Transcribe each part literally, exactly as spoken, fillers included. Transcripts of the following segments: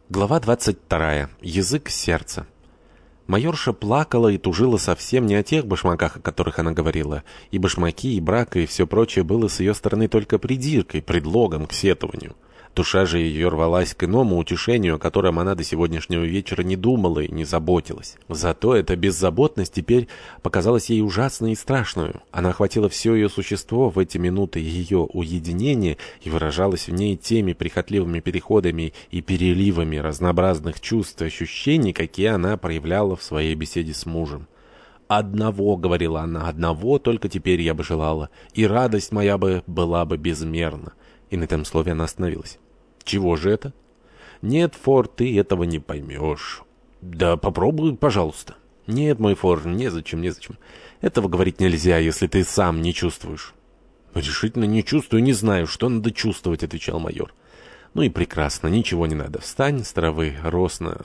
Глава двадцать вторая. Язык сердца. Майорша плакала и тужила совсем не о тех башмаках, о которых она говорила. И башмаки, и брак, и все прочее было с ее стороны только придиркой, предлогом к сетованию. Душа же ее рвалась к иному утешению, о котором она до сегодняшнего вечера не думала и не заботилась. Зато эта беззаботность теперь показалась ей ужасной и страшной. Она охватила все ее существо в эти минуты ее уединения и выражалась в ней теми прихотливыми переходами и переливами разнообразных чувств и ощущений, какие она проявляла в своей беседе с мужем. «Одного, — говорила она, — одного только теперь я бы желала, и радость моя бы была бы безмерна». И на этом слове она остановилась. «Чего же это?» «Нет, Фор, ты этого не поймешь». «Да попробуй, пожалуйста». «Нет, мой Фор, незачем, незачем. Этого говорить нельзя, если ты сам не чувствуешь». «Решительно не чувствую, не знаю, что надо чувствовать», — отвечал майор. «Ну и прекрасно, ничего не надо. Встань с травы, росно.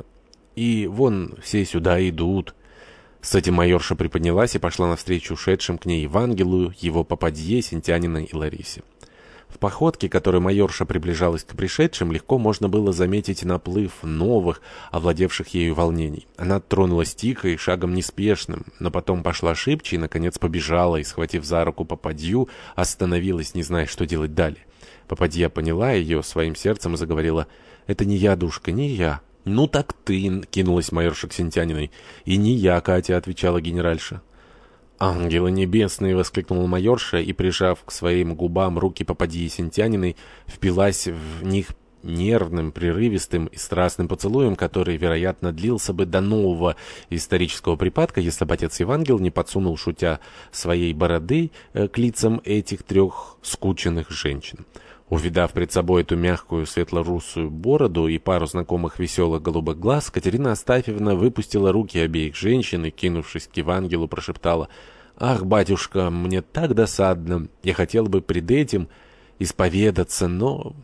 И вон все сюда идут». С этим майорша приподнялась и пошла навстречу ушедшим к ней Евангелию, его попадье, Синтянина и Ларисе. В походке, которой майорша приближалась к пришедшим, легко можно было заметить наплыв новых, овладевших ею волнений. Она тронулась тихо и шагом неспешным, но потом пошла шибче и, наконец, побежала и, схватив за руку попадью, остановилась, не зная, что делать далее. Попадья поняла ее своим сердцем и заговорила: «Это не я, душка, не я». «Ну так ты», — кинулась майорша к Синтяниной. «И не я, Катя», — отвечала генеральша. «Ангелы небесные!» — воскликнула майорша и, прижав к своим губам руки попадьи Синтяниной, впилась в них нервным, прерывистым и страстным поцелуем, который, вероятно, длился бы до нового исторического припадка, если бы отец Евангел не подсунул, шутя, своей бороды к лицам этих трех скученных женщин. Увидав пред собой эту мягкую светло-русую бороду и пару знакомых веселых голубых глаз, Катерина Астафьевна выпустила руки обеих женщин и, кинувшись к Евангелу, прошептала: «Ах, батюшка, мне так досадно! Я хотела бы пред этим исповедаться, но...»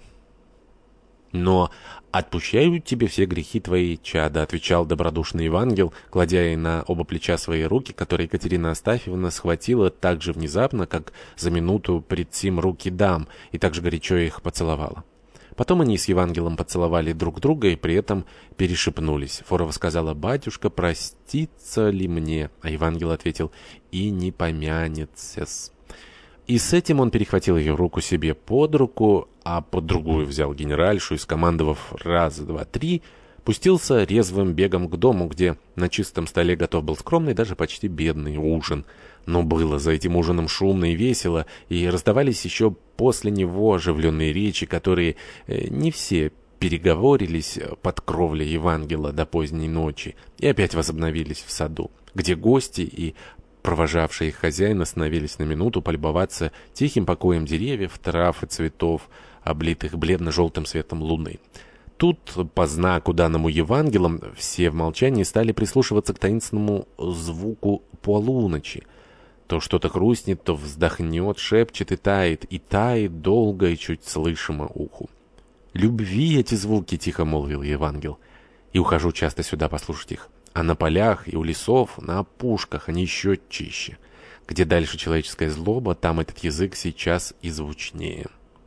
«Но отпущаю тебе все грехи твои, чада», — отвечал добродушный Евангел, кладя ей на оба плеча свои руки, которые Екатерина Астафьевна схватила так же внезапно, как за минуту пред сим руки дам, и так же горячо их поцеловала. Потом они с Евангелом поцеловали друг друга и при этом перешепнулись. Форова сказала: «Батюшка, простится ли мне?» А Евангел ответил: «И не помянется-с». И с этим он перехватил ее руку себе под руку, а под другую взял генеральшу и, скомандовав «раз, два, три», пустился резвым бегом к дому, где на чистом столе готов был скромный, даже почти бедный ужин. Но было за этим ужином шумно и весело, и раздавались еще после него оживленные речи, которые э, не все переговорились под кровлей Евангела до поздней ночи, и опять возобновились в саду, где гости и провожавшие их хозяин остановились на минуту полюбоваться тихим покоем деревьев, трав и цветов, облитых бледно-желтым светом луны. Тут, по знаку данному Евангелом, все в молчании стали прислушиваться к таинственному звуку полуночи. То что-то хрустнет, то вздохнет, шепчет и тает, и тает долго и чуть слышимо уху. «Любви эти звуки!» — тихо молвил Евангел. «И ухожу часто сюда послушать их. А на полях и у лесов, на опушках они еще чище. Где дальше человеческая злоба, там этот язык сейчас и звучнее».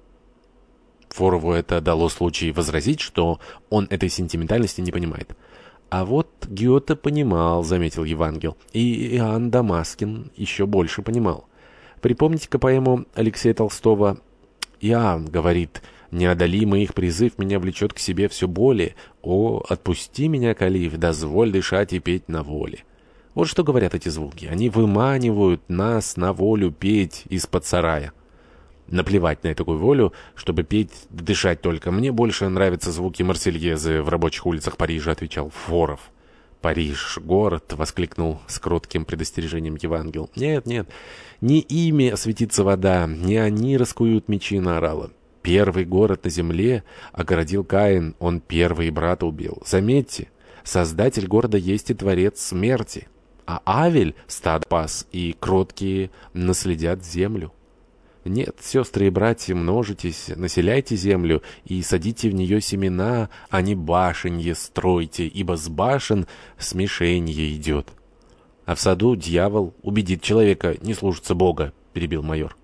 Форову это дало случай возразить, что он этой сентиментальности не понимает. «А вот Гёте понимал», — заметил Евангел, — «и Иоанн Дамаскин еще больше понимал. Припомните-ка поэму Алексея Толстого. Иоанн говорит: неодолимый их призыв меня влечет к себе все более. О, отпусти меня, калиф, дозволь дышать и петь на воле». Вот что говорят эти звуки. Они выманивают нас на волю петь из-под сарая. Наплевать на такую волю, чтобы петь, дышать только. Мне больше нравятся звуки Марсельезы в рабочих улицах Парижа, отвечал Форов. «Париж, город!» — воскликнул с кротким предостережением Евангел. «Нет, нет, не ими осветится вода, не они раскуют мечи», — наорала. «Первый город на земле огородил Каин, он первый брата убил. Заметьте, создатель города есть и творец смерти, а Авель стадо пас, и кроткие наследят землю. Нет, сестры и братья, множитесь, населяйте землю и садите в нее семена, а не башенье стройте, ибо с башен смешенье идет». «А в саду дьявол убедит человека не слушаться Бога», — перебил майор.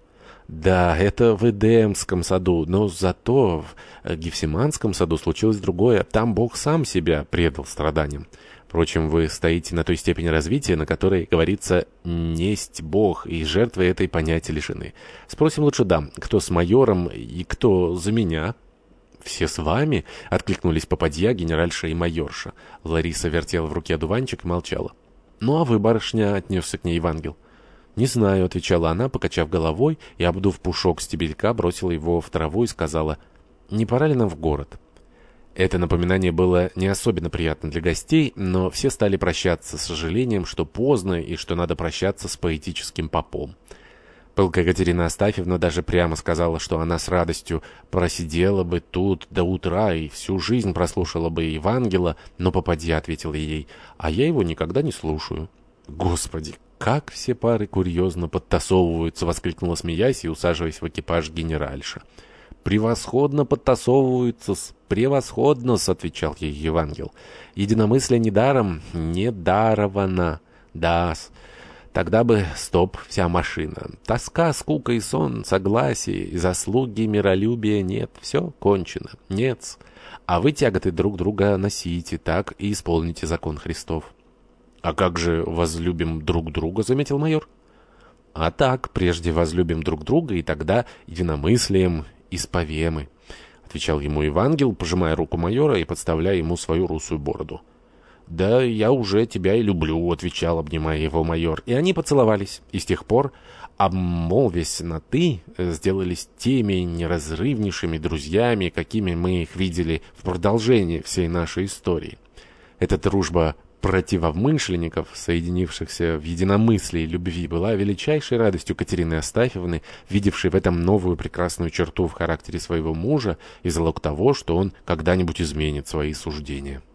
Да, это в Эдемском саду, но зато в Гефсиманском саду случилось другое. Там Бог сам себя предал страданиям. Впрочем, вы стоите на той степени развития, на которой говорится «несть Бог», и жертвы этой понятия лишены. Спросим лучше дам, кто с майором и кто за меня? «Все с вами?» — откликнулись попадья, генеральша и майорша. Лариса вертела в руке одуванчик и молчала. «Ну а вы, барышня?» — отнесся к ней Евангел. «Не знаю», — отвечала она, покачав головой, и, обдув пушок стебелька, бросила его в траву и сказала: «Не пора ли нам в город?» Это напоминание было не особенно приятно для гостей, но все стали прощаться с сожалением, что поздно и что надо прощаться с поэтическим попом. Пылкая Катерина Астафьевна даже прямо сказала, что она с радостью просидела бы тут до утра и всю жизнь прослушала бы Евангела, но попадья ответила ей: «А я его никогда не слушаю». «Господи, как все пары курьезно подтасовываются!» — воскликнула, смеясь и усаживаясь в экипаж генеральша. «Превосходно подтасовываются-с, превосходно-с», — отвечал ей Евангел. «Единомыслие недаром, не даровано, да-с. Тогда бы стоп вся машина. Тоска, скука и сон, согласие, и заслуги, миролюбия нет, все кончено, нет. А вы тяготы друг друга носите, так и исполните закон Христов». «А как же возлюбим друг друга?» — заметил майор. «А так, прежде возлюбим друг друга, и тогда единомыслием исповемы», — отвечал ему Евангел, пожимая руку майора и подставляя ему свою русую бороду. «Да я уже тебя и люблю», — отвечал, обнимая его майор. И они поцеловались, и с тех пор, обмолвясь на «ты», сделались теми неразрывнейшими друзьями, какими мы их видели в продолжении всей нашей истории. Эта дружба противомышленников, соединившихся в единомыслии и любви, была величайшей радостью Катерины Астафьевны, видевшей в этом новую прекрасную черту в характере своего мужа и залог того, что он когда-нибудь изменит свои суждения.